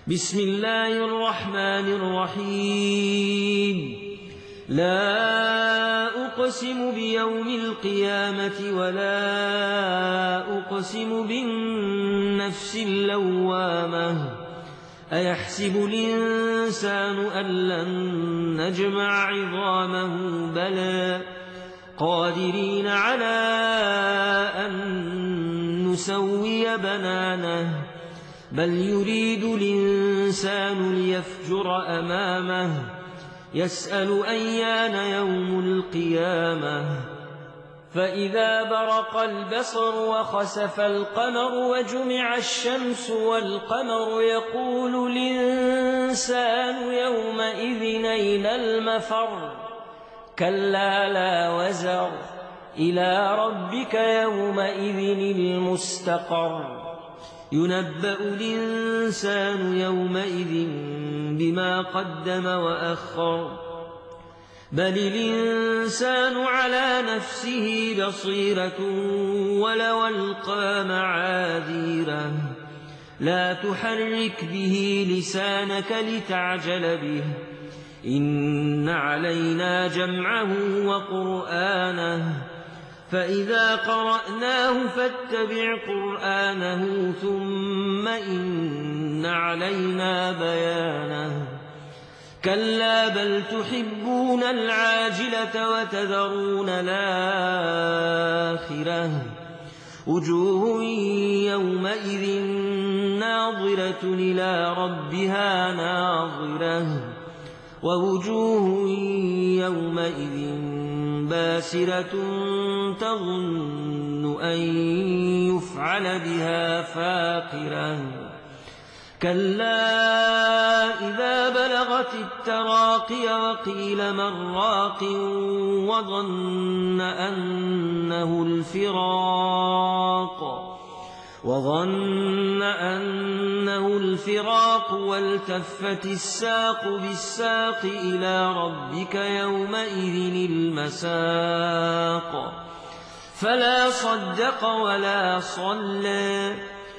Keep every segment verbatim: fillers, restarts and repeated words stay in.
بسم الله الرحمن الرحيم لا أقسم بيوم القيامة ولا أقسم بالنفس اللوامة أيحسب الإنسان أن لن نجمع عظامه بلى قادرين على أن نسوي بنانه بل يريد الإنسان ليفجر أمامه يسأل أيان يوم القيامة فإذا برق البصر وخسف القمر وجمع الشمس والقمر يقول الإنسان يومئذ أين المفر كلا لا وزر إلى ربك يومئذ المستقر ينبأ الإنسان يومئذ بما قدم وأخر بل الإنسان على نفسه بصيرة ولو ألقى معاذيره لا تحرك به لسانك لتعجل به إن علينا جمعه وقرآنه فإذا قرأناه فاتبع قرآنه ثم إن علينا بيانه كلا بل تحبون العاجلة وتذرون الآخرة وجوه يومئذ ناظرة إلى ربها ناظرة ووجوه يومئذ باسرة تظن أن يفعل بها فاقرة كلا إذا بلغت التراقي وقيل من راق وظن أنه الفراق وظن أنه الفراق والتفت الساق بالساق إلى ربك يومئذ المساق فلا صدق ولا صلى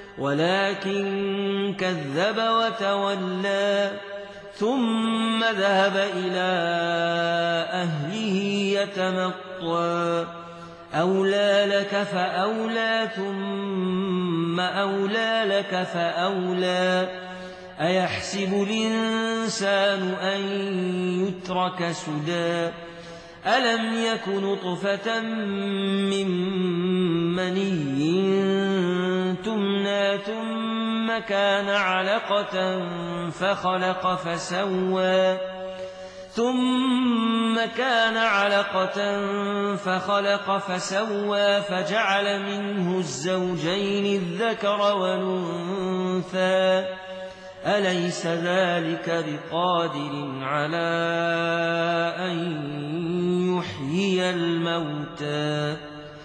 ولكن كذب وتولى ثم ذهب إلى أهله يتمطى أولى لك فأولى ثم أولى لك فأولى أيحسب الإنسان أن يترك سدى ألم يك نطفة من مني تمنى ثم كان علقة فخلق فسوى ثم كان علقة فخلق فسوى فجعل منه الزوجين الذكر والأنثى أليس ذلك بقادر على أن يحيي الموتى